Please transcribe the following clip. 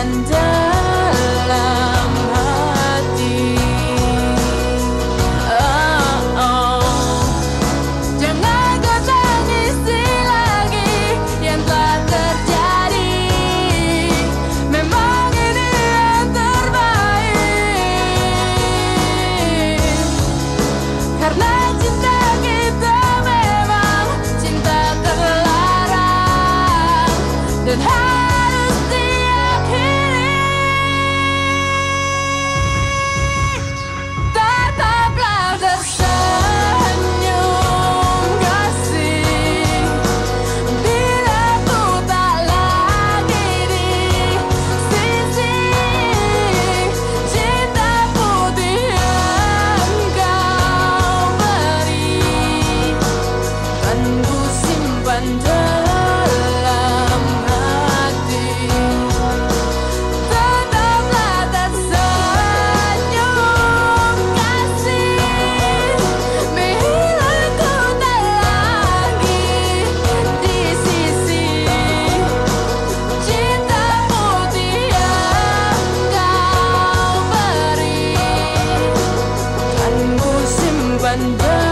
simpan dalam hati. Oh, oh. Jangan kau tangisi lagi yang telah terjadi. Memang ini yang terbaik, karena cinta kita memang cinta terlarang dan harus diakhiri. Tetaplah tersenyum kasih, bila ku tak lagi di sisi. Cinta putih yang kau beri kan ku simpan dalam hati. Tetaplah tersenyum kasih, bila ku tak lagi di sisi. Cinta putih yang kau beri kan ku simpan dalam